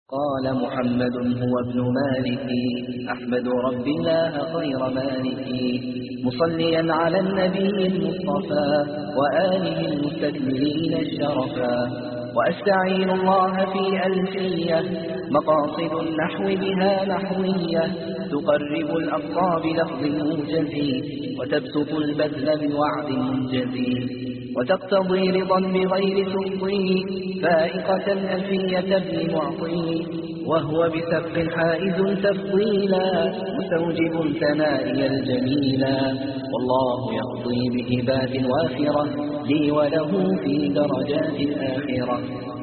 قال محمد هو ابن مالك أحمد رب الله خير مالك مصليا على النبي المصطفى وآله المستكملين الشرفا وأستعين الله في ألفية مقاصد النحو بها نحوية تقرب الأقصى بلفظ موجز وتبسط البذل بوعد منجز وتقتضي رضا بغير سخطه فائقة ألفية ابن معطي وهو بسبق حائز تفضيلا مستوجب ثنائي الجميلا والله يقضي بهبات وافرة لي وله في درجات الآخرة.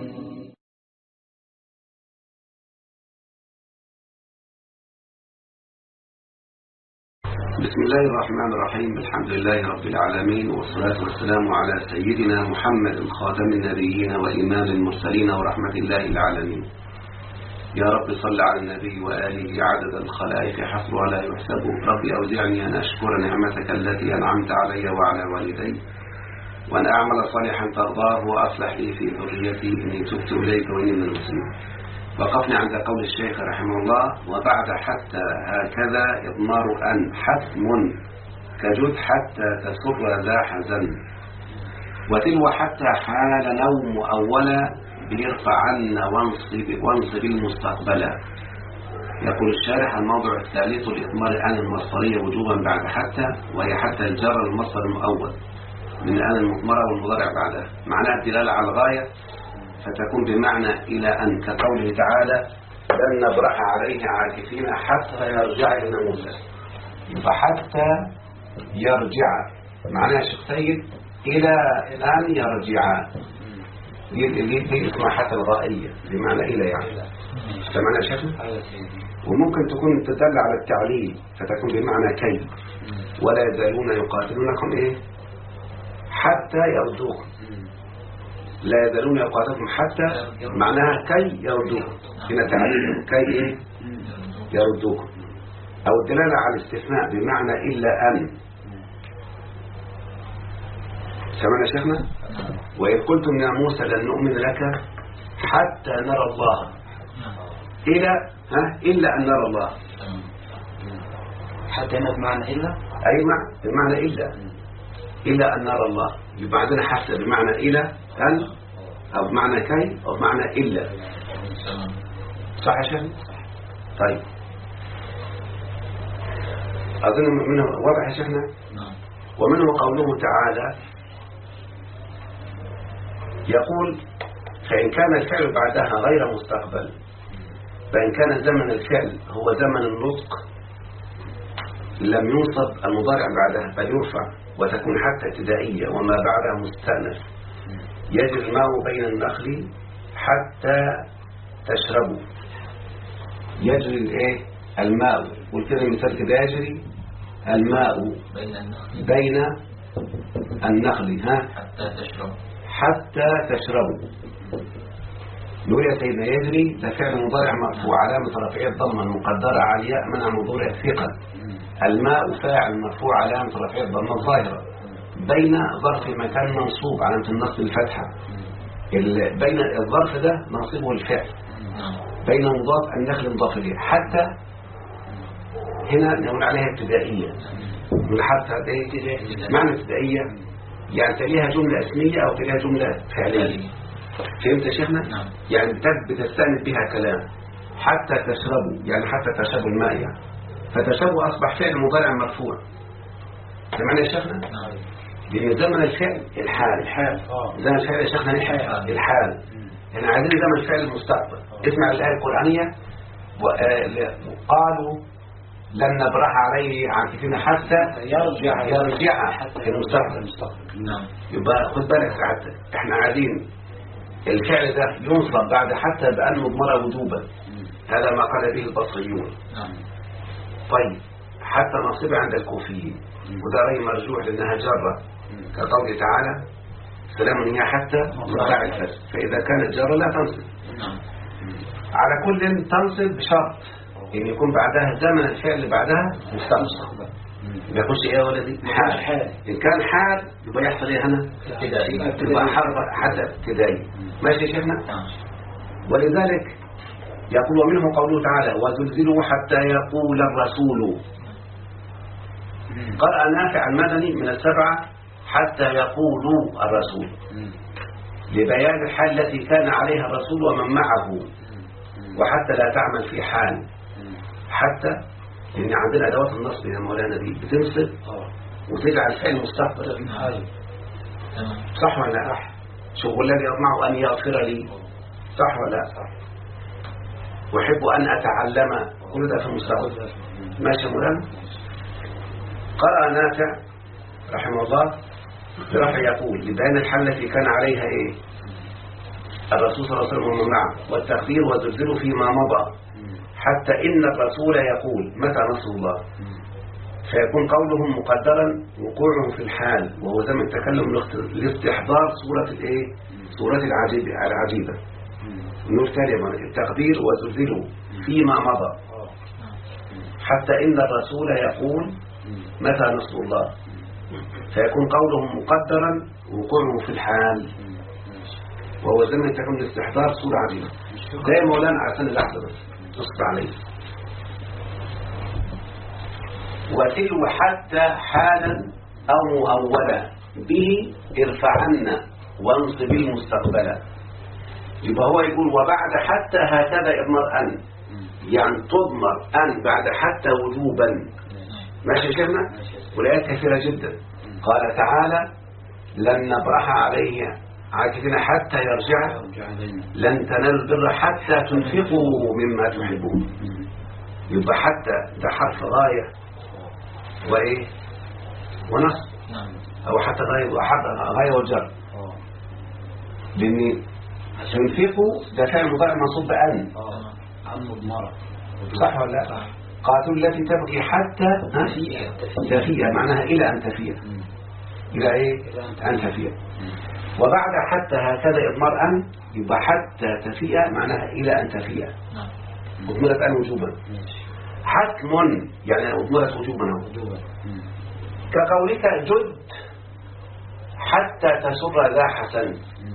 بسم الله الرحمن الرحيم. الحمد لله رب العالمين والصلاة والسلام على سيدنا محمد خاتم النبيين وإمام المرسلين ورحمة الله العالمين. يا رب صل على النبي وآله عدد الخلائق حصرها لا يحسب. رب أوزعني أن أشكر نعمتك التي أنعمت علي وعلى والدي وأن أعمل صالحا ترضاه وأصلح لي في ذريتي إني تبت إليك وإني من المسلمين. وقفنا عند قول الشيخ رحمه الله: وبعد حتى هكذا إضمار أن حتم كجد حتى تسر ذا حزن وتلو حتى حال نوم أولا بيرفعن وانصب المستقبلا. يقول الشارح: الموضع الثالث لإضمار أن المصدرية وجوبا بعد حتى، وهي حتى الجر المصدر المؤول من أن المضمرة والمضارع بعدها، معناها الدلالة على الغاية فتكون بمعنى إلى أن، كقوله تعالى: لن نبرح عليه عاكفين حتى يرجع إلى موسى. فحتى يرجع معناها شيء إلى أن يرجع، دي اسمها حتى الغائية بمعنى إلى، يعني سمعنا شكل. وممكن تكون تدل على التعليل فتكون بمعنى كي، ولا يزالون يقاتلونكم إيه حتى يردوكم. لا يزالون يقاتلكم حتى معناها كي يردوكم، هنا تعليل كي إيه يردوكم. أو الدلالة على الاستثناء بمعنى إلا أن، سمعنا شيخنا. وإذ قلتم يا موسى لن نؤمن لك حتى نرى الله إلا أن نرى الله. حتى هنا بمعنى إلا، أي بمعنى إلا أن نرى الله. يبقى عندنا حتى بمعنى إلى أن، أو بمعنى كي، أو بمعنى إلا. صح يا شيخ؟ طيب، أظن منه واضح يا شيخنا. ومنه قوله تعالى يقول: فإن كان الفعل بعدها غير مستقبل، فإن كان زمن الفعل هو زمن النطق لم ينصب المضارع بعدها بل يرفع، وتكون حتى ابتدائية وما بعدها مستأنف. يجري الماء بين النخل حتى تشربوا. يجري الماء، والكلمة مثال كده: يجري الماء بين النخل حتى تشربوا. نقول يا سيدنا: يجري ده فعل مضارع مرفوع علامة رفعه الضمة المقدرة على الياء منع مضارع ثقل. الماء فاعل مرفوع علامة رفعه الضمة الظاهرة. بين ظرف مكان منصوب علامة النصب الفتحة. بين الظرف ده نصيبه الفعل. بين مضاف النخل مضاف إليه. حتى هنا نقول عليها ابتدائية. من حتى معنى ابتدائية يعني تليها جملة اسمية أو تليها جملة فعلية. فهمت يا شيخنا؟ يعني بتستأنف بها كلام. حتى تشربوا يعني حتى تشربوا الماء، يعني فتشربوا أصبح فعل مضارع مرفوع. سمعنا يا شيخنا؟ لأن زمن الفعل الحال. زمن الفعل يا شيخنا الحال. يعني عايزين زمن الفعل المستقبل. اسمع الآية القرآنية: وقالوا لن نبرح عليه عاكفين حتى يرجع في المستقبل. يبقى خد بالك، حتى احنا عايزين الفعل ده ينصب بعد حتى بأن مضمرة وجوبا. هذا ما قال به البصريون. طيب، حتى نصيبها عند الكوفيين، وده رأي مرجوح لأنها جرة، كقوله تعالى: سلام هي حتى مطلع الفجر. فإذا كانت جرة لا تنصب. على كل تنصب بشرط إن يكون بعدها زمن الفعل اللي بعدها مستقبل. ما يخش إيه يا ولدي؟ حال. إن كان حال يبقى يحصل إيه هنا؟ يبقى حرف حتى ابتدائي. ماشي يا شيخنا؟ ولذلك يقول ومنه قوله تعالى وزلزلوا حتى يقول الرسول. قرأ نافع المدني من السبعة حتى يقول الرسول، لبيان الحال التي كان عليها الرسول ومن معه، وحتى لا تعمل في حال. حتى لأن عندنا أدوات النصب يا مولانا دي بتنصب وتجعل فعل مستقبل، صح ولا لا؟ شوف الذي يطمع أن يغفر لي، صح ولا لا؟ وأحب أن أتعلم، كل ده في المستقبل. ماشي مولانا. قرأ نافع رحمه الله برفع يقول لبيان الحال التي كان عليها إيه؟ الرسول صلى الله عليه وسلم ومن معه، والتقدير وزلزلوا فيما مضى حتى إن الرسول يقول متى نصر الله، فيكون قولهم مقدرا وقوعهم في الحال، وهو زمن التكلم لاستحضار صورة الايه؟ صورة العجيبة. النور تاني التقدير وزلزلوا فيما مضى حتى إن الرسول يقول متى نصر الله، فيكون قولهم مقدرا وقوعهم في الحال، وهو زمن التكلم لاستحضار صورة عجيبة. زي مولانا عشان اللحظة بس نصب عليه. وتلو حتى حالا أو مؤولا به ارفعن وانصب المستقبلا. يبقى هو يقول وبعد حتى هكذا إضمر أن، يعني تضمر أن بعد حتى وجوبا. ماشي شيخنا؟ والآيات كثيرة جدا. قال تعالى لن نبرح عليه عاكفين حتى يرجع، لن تنالوا البر حتى تنفقوا مما تحبون. يبقى حتى ده حرف غاية وإيه ونصب، أو حتى غاية وجر، لأن تنفقوا ده فعل مضارع منصوب بأن عن مضمرة، صح ولا لا؟ قاتلوا التي تبغي حتى تفيء، معناها إلى أن تفيء، إلى إيه؟ أن تفيء. وبعد حتى هكذا إضمار أن، يبقى حتى تفيء معناها إلى أن تفيء، أضمرت أن وجوبا. حتم يعني أضمرت وجوبا. كقولك جد حتى تسر ذا حسن،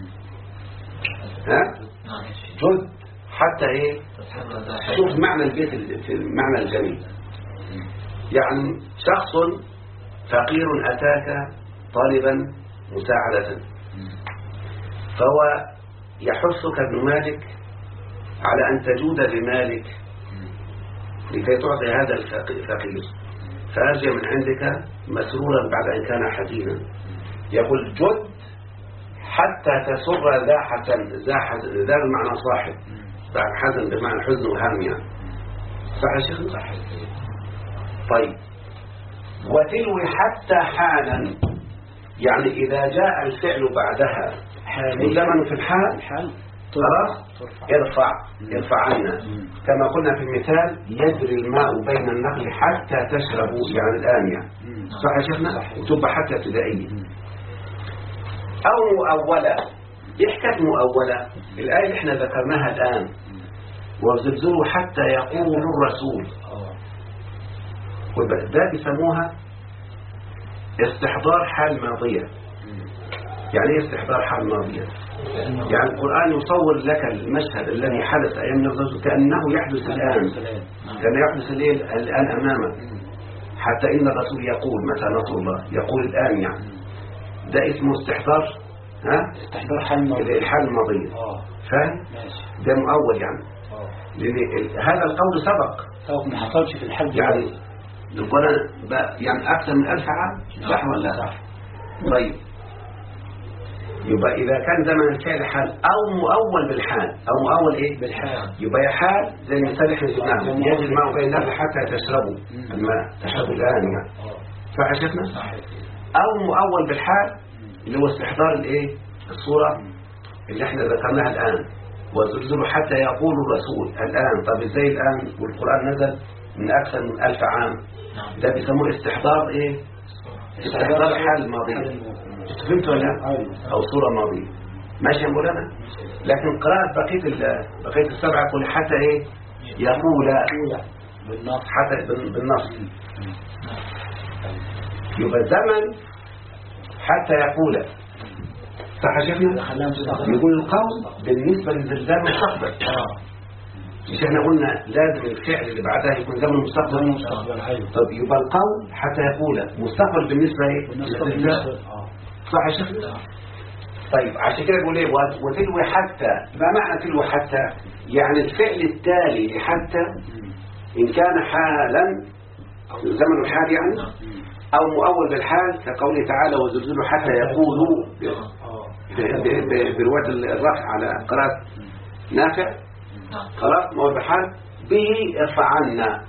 ها؟ جد حتى إيه؟ شوف معنى البيت في المعنى الجميل. يعني شخص فقير أتاك طالبا مساعدة، فهو يحثك ابن مالك على أن تجود بمالك لكي تعطي هذا الفقير، فأرجع من عندك مسرورا بعد أن كان حزينا. يقول جد حتى تسر ذا حسن، ذا بمعنى صاحب، بعد حزن بمعنى حزن وهم، يعني صح يا شيخ؟ صح. طيب وتلو حتى حالا، يعني إذا جاء الفعل بعدها زمن في الحال خلاص ارفع عنا، كما قلنا في المثال يجري الماء بين النخل حتى تشربوا، يعني الآن يعني صح يا شيخنا؟ وتبقى حتى ابتدائية. أو مؤولة. إيه حكاية مؤولة؟ الآية اللي احنا ذكرناها الآن وزلزلوا حتى يقول الرسول، ده بيسموها استحضار حال ماضية. يعني ايه استحضار حال ماضية؟ يعني القرآن يصور لك المشهد الذي حدث أيام الرسول كأنه يحدث الآن، كأنه يحدث الآن أمامك. حتى إن الرسول يقول متى نصر الله، يقول الآن، يعني ده اسمه استحضار، استحضار حال ماضية، الحال الماضية. فاهم؟ ده مؤول يعني، لأن هذا القول سبق ما حصلش في الحال يعني القرآن يعني أكثر من 1000 عام، صح ولا لا؟ طيب يبقى إذا كان زمن الفعل حال أو مؤول بالحال، أو مؤول إيه؟ بالحال، يبقى يا حال زي المثال احنا جبناه يجري الماء بين النخل حتى تشربوا الماء، تشربوا الآن يعني، صح يا شيخنا؟ أو مؤول بالحال اللي هو استحضار الإيه؟ الصورة اللي احنا ذكرناها الآن وزلزلوا حتى يقول الرسول الآن. طب ازاي الآن والقرآن نزل من أكثر من 1000 عام؟ ده بيسموه استحضار إيه؟ استحضار حال ماضي، فهمت ولا؟ أو صورة ماضية. ماشي يا مولانا؟ لكن قراءة بقية السبعة يقول حتى إيه؟ يقول حتى بالنص، يبقى زمن حتى يقول، صح يا شيخنا؟ يقول القول بالنسبة للزلزال مستقبل، مش احنا قلنا لازم الفعل اللي بعدها يكون زمن المستقبل. طب يبقى القول حتى يقول مستقبل بالنسبة ايه؟ صح يا شيخ؟ طيب عشان كده بيقول ايه وتلوي حتى. ما معنى تلوي حتى؟ يعني الفعل التالي حتى إن كان حالا زمن الحال يعني أو مؤول بالحال كقوله تعالى وزلزلوا حتى يقولوا برواية الرفع على قراءة نافع خلاص مؤول بالحال به ارفع عنا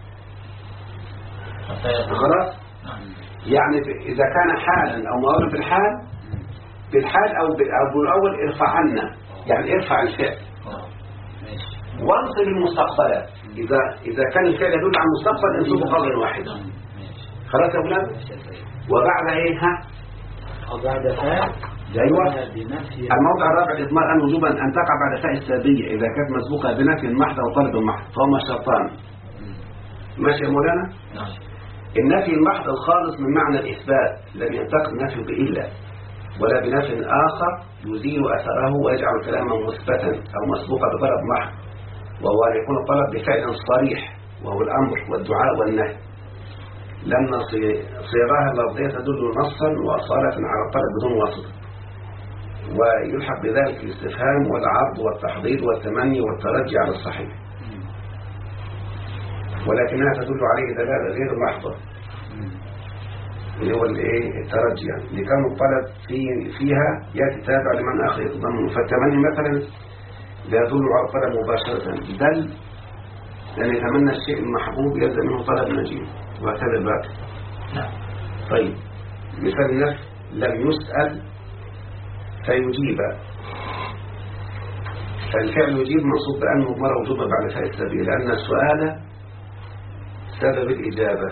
خلاص. يعني إذا كان حالا أو مؤول بالحال أو بالأول ارفع عنا يعني ارفع الفعل وانصب المستقبلات. إذا كان الفعل يدل على المستقبل انصبه قولا واحدا. خلاص يا أولاد. وبعد إيه ها؟ وبعد فاء. أيوة. الموضع الرابع الإضمار أن وجوبا أن تقع بعد فاء السابية إذا كانت مسبوقة بنفي محض أو طلب محض فهما شرطان. ماشي يا مولانا؟ النفي المحض الخالص من معنى الإثبات لم ينتقد نفيه بإلا ولا بنفي آخر يزيل أثره ويجعل كلاما مثبتا أو مسبوقا بطلب محض وهو أن يكون الطلب بفعل صريح وهو الأمر والدعاء والنهي لأن صيغها اللفظية تدل نصا وأصالة على الطلب بدون واسطة ويلحق بذلك الاستفهام والعرض والتحضيض والتمني والترجي على الصحيح ولكنها تدل عليه دلالة غير محضة اللي هو الترجي يعني لكون الطلب فيها يأتي تابع لمن آخر يتضمن. فالتمني مثلا لا يدل على الطلب مباشرة بل لأن يتمنى الشيء المحبوب يلزم منه طلب نجيب وهكذا الباقي. طيب مثال النفي لم يسأل فيجيب فالفعل يجيب منصوب بأنه مضمر وجوبا بعد فاء السبيل لأن السؤال سبب الإجابة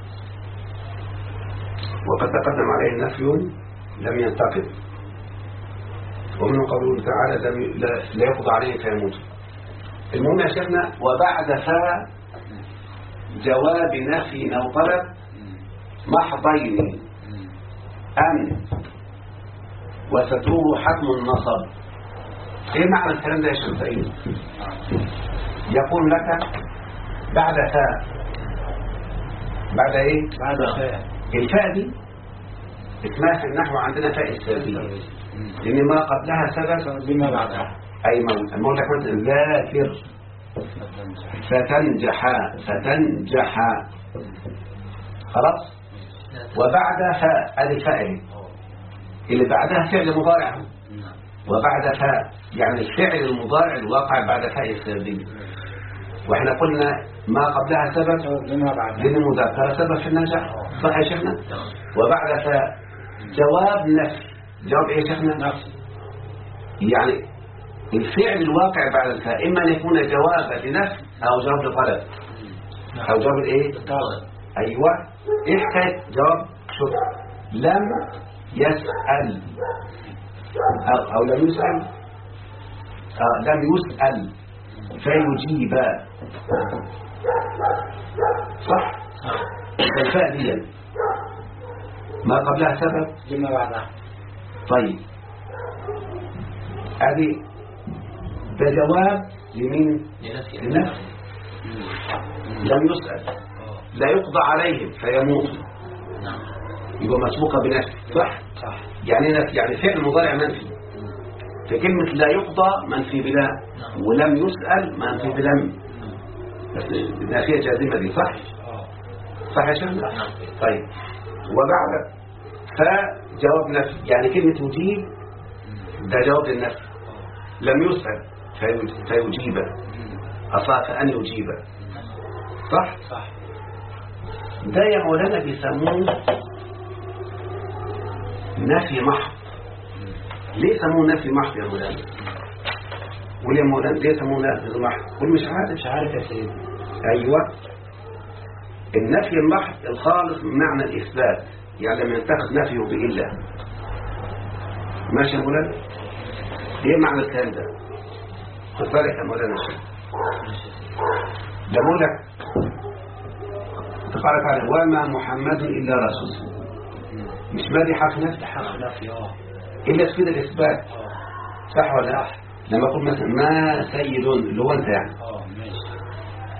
وقد تقدم عليه نفي لم ينتقد ومنه قوله تعالى لا يقضى عليه فيموت. المهم يا شيخنا وبعد فاء جواب نفي أو طلب محضين أن وستروه حتم النصب. ايه معنى الكلام ده يا شمسين؟ يقول لك بعد فاء بعد ايه؟ بعد فاء. الفاء دي اسمها في النحو عندنا فاء السابية لأن ما قبلها سبب بما بعدها أي موت لك مثلا ذاكر فتنجح خلاص. وبعد فاء الفاء اللي بعدها فعل مضارع وبعد فاء يعني الفعل المضارع الواقع بعد فاء السابية واحنا قلنا ما قبلها سبب للمذاكرة سبب في النجاح صح يا شيخنا. وبعد فاء جواب نفي. جواب ايه يا شيخنا؟ نفي يعني الفعل الواقع بعد الفاء إما أن يكون جوابا لنفي أو جواب لطلب أو جواب الايه؟ أيوة. إيه حكاية جواب؟ شوف لم يسأل أو لم يسأل لم يسأل فيجيب صح؟ الفاء دي ما قبلها سبب لما بعدها. طيب هذه ده جواب لمين؟ للنفي. لم يسأل لا يقضى عليهم فيموت يبقى مسبوقة بنفي صح؟ يعني نفي يعني فعل مضارع منفي في كلمة لا يقضى منفي بلا ولم يسأل منفي بلم بس النافية جازمة دي صح؟ صح يا شيخنا؟ طيب وبعد فجواب نفي يعني كلمة يجيب ده جواب للنفي لم يسأل فيجيب أصاف أن يجيب صح؟ ده يا مولانا بيسموه نفي محض. ليه سموه نفي محض يا مولانا؟ وليه مولانا ليه سموه نفي محض؟ قل مش عارف يا سيدي. أيوة النفي المحض الخالص من معنى الإثبات يعني لما ينتقد نفيه بإلا. ماشي يا مولانا؟ ايه معنى الكلام ده؟ خد بالك يا مولانا ده بقول لك تقال تعالى وما محمد إلا رسول مش مادي حرف نفي إلا تفيد الإثبات صح ولا لا؟ لما أقول مثلا ما سيد اللي هو أنت يعني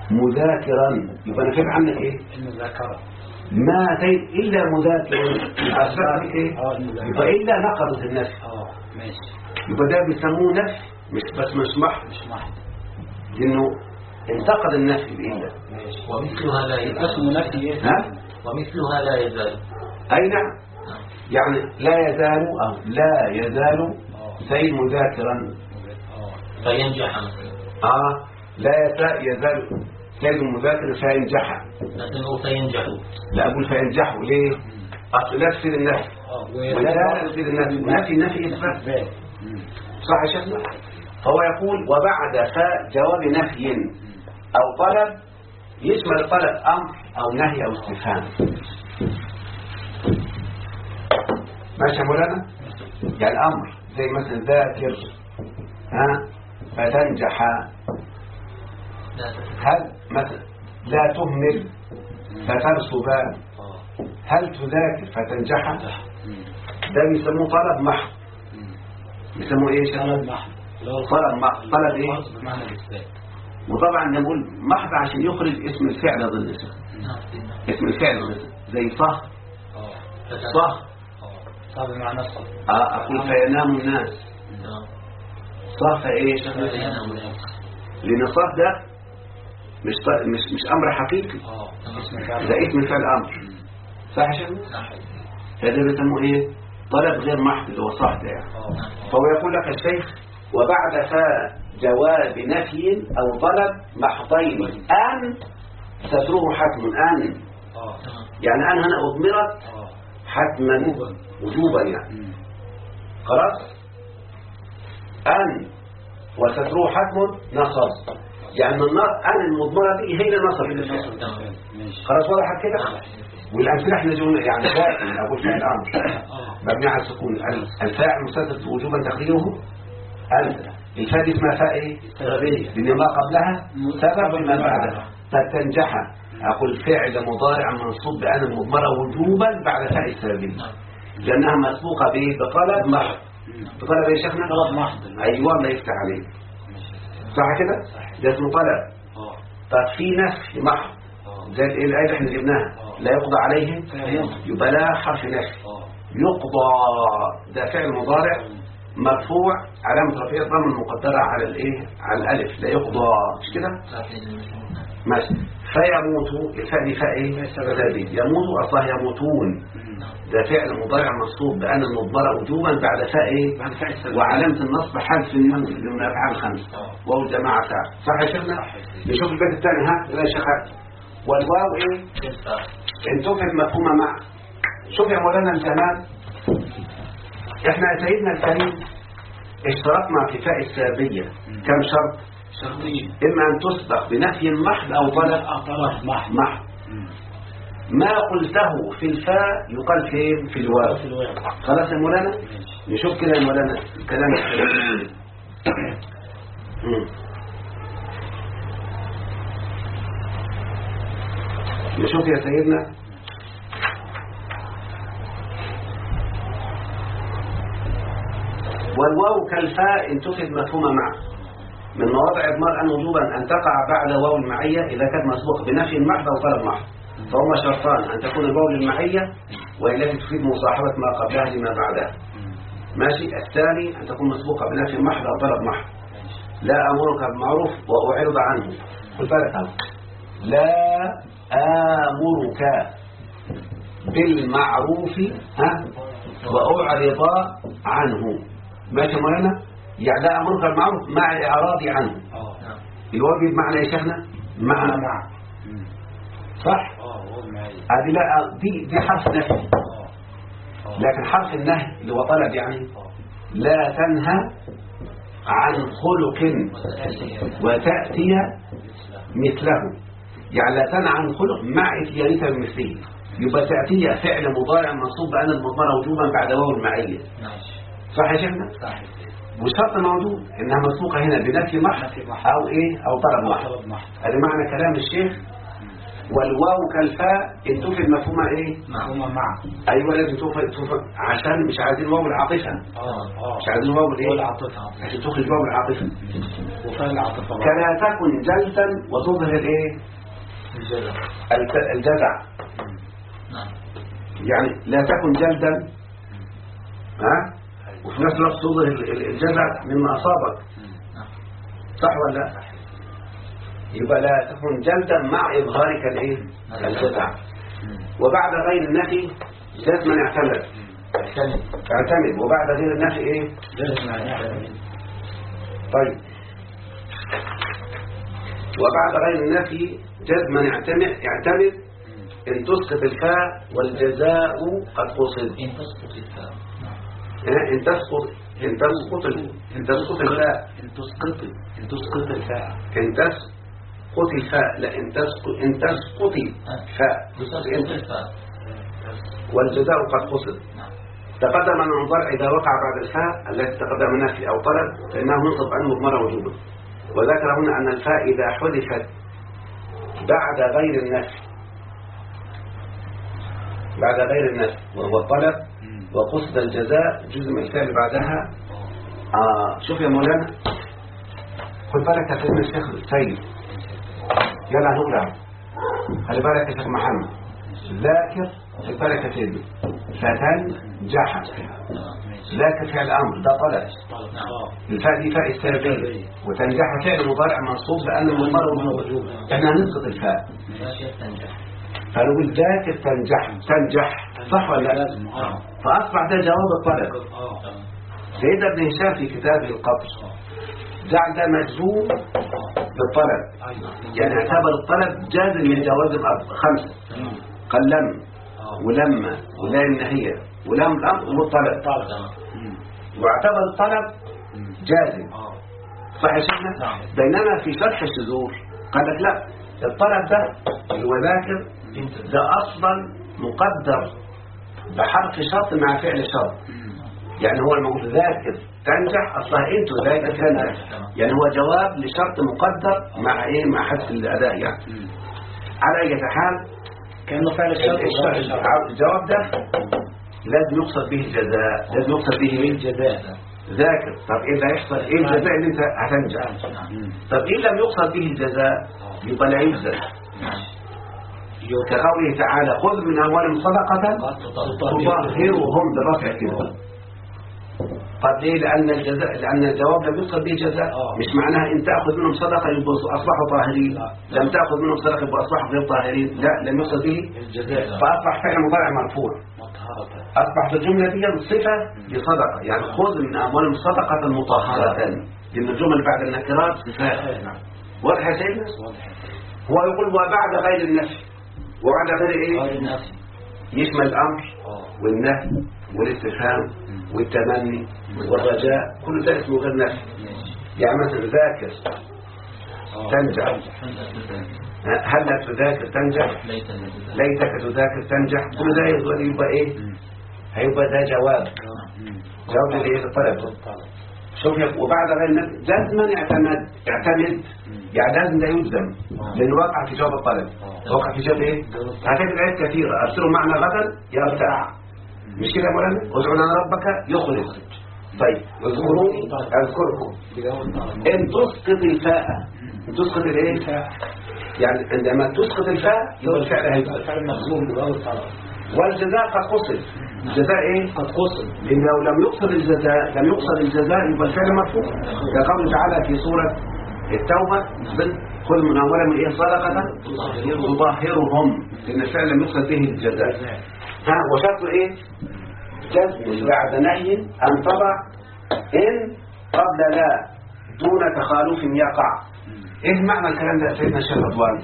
مذاكرا، يبقى أنا كيف عندك إيه؟ المذاكرة. ما أتيت إلا مذاكرا، أصبحت إيه؟ يبقى إلا نقضت النفي. ماشي. يبقى ده بيسموه نفي، مش محض، لأنه انتقد النفي بإلا. ومثلها لا يزال. اسمه نفي. ها؟ ومثلها لا يزال. أي نعم، يعني لا يزال أو لا يزال زيد مذاكرا فينجح مثلا. لا يزال زيد مذاكرا فينجح. لكنه فينجح. لا أقول فينجح ليه؟ أصل لا تفيد النفي ولا تفيد النفي. نفي إثبات. صح يا شيخنا؟ فهو يقول وبعد فاء جواب نفي أو طلب، يشمل الطلب أمر أو نهي أو استفهام. ماشي يا مولانا؟ يعني أمر زي مثلا ذاكر فتنجح. هل مثلا لا تهمل فترسب. هل تذاكر فتنجح. ده بيسموه طلب محض. بيسموه ايه يا طلب محض. طلب محض. طلب ايه؟ بمعنى الإثبات. وطبعا نقول محض عشان يخرج اسم الفعل ضمن اسم. اسم الفعل ضمن زي صح. صح. صح بمعنى صح. أقول فينام الناس. صح ايه؟ لأن صح ده مش أمر حقيقي. ده اسم فعل أمر. صح يا شيخ؟ هذا بيسموه ايه؟ طلب غير محض اللي هو صح ده يعني. فهو يقول لك الشيخ وبعد فاء جواب نفي أو طلب محضين أن ستروه حتم. أن يعني أن هنا أضمرت حتما وجوبا يعني. خلاص. أن وستروه حتم نصب، يعني أن المضمرة دي هي نصب. خلاص واضح كده. والأمثلة احنا يعني دائما أقول فعل الأمر مبني على السكون. الفاعل مسدد وجوبا تقديره أنت. الفاء دي اسمها فاء ايه؟ لأن ما قبلها سبب ما بعدها. فتنجح أقول فعل مضارع منصوب بأن المضمرة وجوبا بعد فاء السببية، لأنها مسبوقة بطلب محض. بطلب ايه يا شيخنا؟ طلب محض. أيوة الله يفتح عليك. صح كده؟ ده اسمه طلب. طب في نفي محض زي الآية اللي احنا جبناها لا يقضى عليهم يبقى لا حرف نفي. يقضى ده فعل مضارع مرفوع علامة رفعه الضمة المقدرة على الايه؟ على الالف. لا يقضى مش كده؟ ماشي. فيموت الفاء دي فاء ايه؟ سببي. يموت اصلا يموتون ده فعل مضارع منصوب بأن المضمرة وجوبا بعد فاء ايه؟ وعلامة النصب حذف النون من الافعال الخمس واو الجماعة فاعل. صح يا شيخنا؟ نشوف البيت الثاني. لا يا شيخ. والواو ايه؟ ان تفهم مفهومة مع. شوف يا مولانا الكلام، احنا سيدنا الكريم اشترطنا في فاء السببية كم شرط؟ شرطين. اما ان تسبق بنفي محض او طلب محض. ما قلته في الفاء يقال فين؟ في الواو. خلاص يا مولانا. نشوف كده يا مولانا الكلام. نشوف يا سيدنا. والواو كالفاء ان تفيد مفهومة مع. من مواضع إضمار أن وجوبا أن تقع بعد واو المعية إذا كانت مسبوقة بنفي محض أو طلب محض. فهما شرطان: أن تكون الواو للمعية وهي التي تفيد مصاحبة ما قبلها لما بعدها. ماشي. الثاني أن تكون مسبوقة بنفي محض أو طلب محض. لا أمرك بالمعروف وأعرض عنه. خد بالك. لا آمرك بالمعروف وأعرض عنه. ماشي يا مولانا؟ يعني لا أمرك بالمعروف مع إعراضي عنه. الواجب معنى يا شيخنا معنى مع. صح؟ هذه لا دي حرف نهي. لكن حرف النهي اللي هو طلب يعني لا تنهى عن خلق وتأتي مثله. يعني لا تنهى عن خلق مع اتيانك بمثله. يبقى تأتي فعل مضارع منصوب بأن المضمرة وجوبا بعد واو المعية. صح يا شيخنا؟ صح. والشرط موجود انها مسبوقه هنا بنفي محض او ايه او طلب محض. هذا معنى كلام الشيخ والواو كالفاء إن تفيد مفهومها إيه؟ مفهومة مع. أيوة لازم تفيد عشان مش عايزين واو العاطفة. مش عايزين واو الإيه؟ والعاطفة عشان تخرج واو العاطفة. وفاء العاطفة. كلا تكن جلدا وتظهر الإيه؟ الجزع. نعم. يعني لا تكن جلدا وفي نفس الوقت تظهر الجزع مما أصابك. صح ولا لا؟ يبقى لا تكن جلدا مع إظهارك الإيه؟ الجزع. وبعد غير النفي لازم يعتمد. اعتمد. وبعد غير النفي إيه؟ طيب. وبعد غير النفي جزما يعتمد إن تسقط الفاء والجزاء قد قصد. إن تسقط الفاء. إن تسقط الفاء. إن تسقط الفاء. إن تسقط الفاء. لا إن تسقط الفاء والجزاء قد قصد. تقدم أن المضارع إذا وقع بعد الفاء التي تقدم نفي أو طلب فإنه ينصب عنه مضمرة وجوبا. وذكر هنا أن الفاء إذا حذفت بعد غير النفي وهو الطلب وقصد الجزاء جزم الفعل بعدها. شوف يا مولانا، خد بالك يا سيدنا الشيخ السيد، يلا نقرأ. خلي بالك يا شيخ محمد، ذاكر. خد بالك يا سيدي، فتنجح. ذاكر فعل الأمر ده طلب. الفاء دي فاء استرابية، وتنجح فعل مضارع منصوب لأن المضارع وجوب. احنا هنسقط الفاء فنقول ذاكر تنجح. صح ولا لا؟ فأصبح ده جواب الطلب. سيدنا ابن هشام في كتابه القطر جعل ده مجزوم بالطلب، يعني اعتبر الطلب جازم من جواز الأرض 5. قال لم ولما ولا النهية ولم الأمر والطلب، واعتبر الطلب جازم. صح يا شيخنا؟ بينما في شرح الشذور قال لك لا، الطلب ده اللي هو ذاكر ده أصلا مقدر بحرف شرط مع فعل شرط. يعني هو الموجود ذاكر تنجح أصلها أنت ذاكر تنجح، يعني هو جواب لشرط مقدر مع إيه؟ مع حذف الأداء. يعني على أي حال كأنه فعل الشرط. الجواب ده لازم يقصد به الجزاء. لازم يقصد به ايه؟ الجزاء. ذاكر. طب ايه اللي هيحصل؟ ايه الجزاء اللي انت هتنجح؟ طب إن لم يقصد به الجزاء يبقى لا يجزى. كقوله تعالى خذ من أموالهم صدقة تطهرهم بالرفع كده. طب ليه؟ لأن الجواب لم يقصد به جزاء. مش معناها إن تأخذ منهم صدقة يبقوا أصبحوا طاهرين، لم تأخذ منهم صدقة يبقوا أصبحوا غير طاهرين. لا، لم يقصد به الجزاء، فأصبح فعل مضارع مرفوع. أصبحت الجملة دي صفة لصدقة، يعني خذ من أموالهم صدقة مطهرة، لأن الجمل بعد النكرات صفات. واضح يا سيدنا؟ هو يقول وبعد غير النفي. وبعد غير إيه؟ يشمل الأمر والنهي والاستفهام والتمني والرجاء، كل ده اسمه غير نفي. يعني مثلا ذاكر تنجح، هل لا تذاكر تنجح، ليتك تذاكر تنجح، كل ده يبقى ايه؟ هيبقى ده جواب لايه؟ الطلب. شوف، وبعد غير النفي جزما اعتمد، يعني لازم ده يلزم لأنه وقع في جواب الطلب. وقع في جواب ايه؟ هتجد الآيات كثيرة. أرسلوا معنا غدا يرتع، مش كده يا مولانا؟ ادعوا لنا ربك يخرج. طيب اذكروني اذكركم. ان تسقط الفاء، ان تسقط الايه؟ يعني عندما تسقط الفاء يبقى الفعل هيبقى فعل مجزوم بواو الطلب. والجزاء قد قصد. الجزاء ايه؟ قد قصد، لأن لو لم يقصد الجزاء يبقى الفعل مرفوع. كقوله تعالى في سورة التوبة خذ من أموالهم من ايه؟ صدقة تطهرهم، لأن الفعل لم يقصد به الجزاء. وشرط ايه؟ جزم بعد نهي أن تضع إن قبل لا دون تخالف يقع. إيه معنى الكلام ده سيدنا الشيخ رضوان؟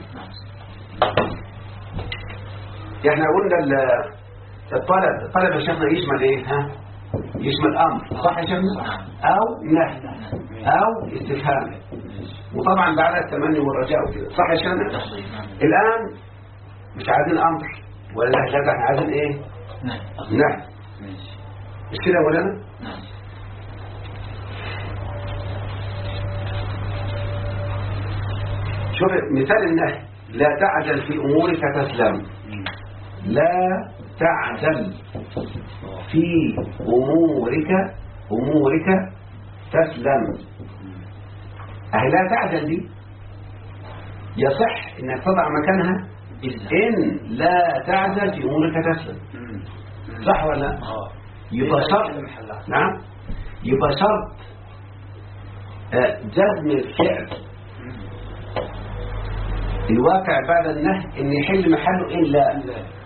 احنا قلنا الطلب يا شيخنا يشمل ايه؟ يشمل أمر، صح يا شيخنا؟ أو نهي أو استفهام، وطبعا بعد التمني والرجاء وكده، صح يا شيخنا؟ الآن مش عايزين أمر ولا نهي، لا احنا عايزين ايه؟ نهي. مش كده ولا انا؟ شوف مثال النهي لا تعجل في أمورك تسلم. لا تعجل في أمورك تسلم. أهي لا تعجل دي يصح إنك تضع مكانها إن لا تعجل في أمورك تسلم. صح ولا لا؟ يبقى شرط. نعم، يبقى شرط جزم الفعل الواقع بعد النهي إن يحل محله إن لا.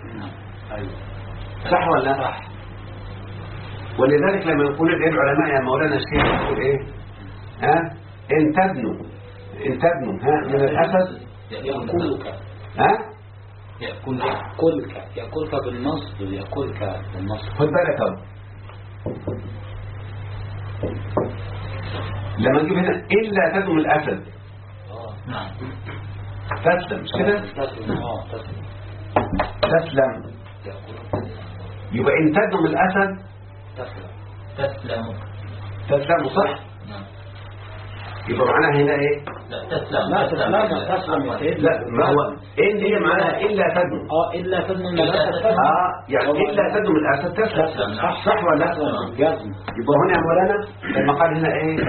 صح ولا لا؟ صح. ولذلك لما يقول العلماء يا مولانا الشيخ يقول إيه؟ إن تدنوا من الأسد يأكلك. يأكلك بالنصب. خد بالك اهو، لما نجيب هنا إلا تدنوا من الأسد نعم تسلم، مش كده؟ تسلم. يبقى إن تدنوا من الأسد تسلم. صح؟ نعم. يبقى معناها هنا إيه؟ لا تسلم. لا، ما هو إن هي معناها إلا تدنوا. إلا تدنو من الأسد. يعني إلا تدنوا من الأسد تسلم. صح ولا لا؟ يبقى هنا يا مولانا لما قال هنا إيه؟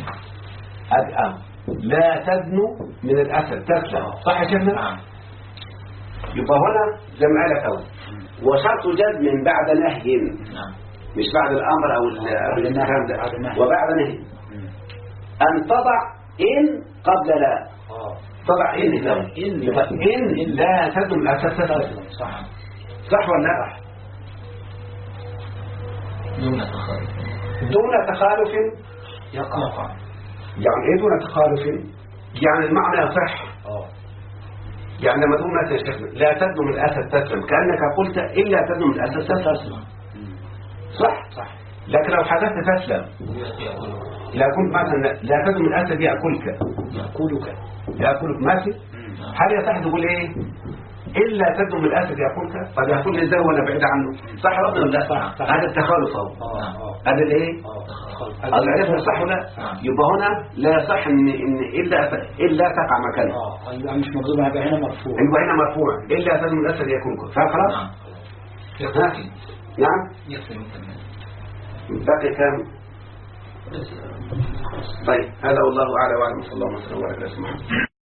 لا تدنوا من الأسد تسلم. صح يا شيخنا؟ نعم. يبقى هنا زي ما قالك أهو، وشرط جزم بعد نهي، نعم. مش بعد الأمر أو الكلام ده، وبعد نهي أن تضع إن قبل لا. تضع إن يبقى إن لا تدنوا من الأسد تسلم. صح ولا لا؟ دون تخالف يقع. يعني ايه دون تخالف؟ يعني المعنى يصح. يعني لما تقول مثلا يا شيخ لا تدنو من الأسد تسلم، كأنك قلت إلا تدنو من الأسد تسلم. صح. لكن لو حدثت تسلم، لا كنت مثلا لا تدنو من الأسد يأكلك ماشي. هل يصح تقول ايه إلا تدنو من الأسد يأكلك؟ طب يأكلني ازاي وانا بعيد عنه؟ صح ولا لا؟ هذا التخالف اهو. هذا الايه؟ العرفنا صح ولا؟ يبقى هنا لا يصح ان الا تقع مكانه. يبقى مش مضروب، هيبقى هنا مرفوع. يبقى هنا مرفوع الا تدنو من الأسد يأكلك. فخلاص. نعم. باقي كام؟ طيب هذا والله اعلم، وصلى الله وسلم على رسول الله.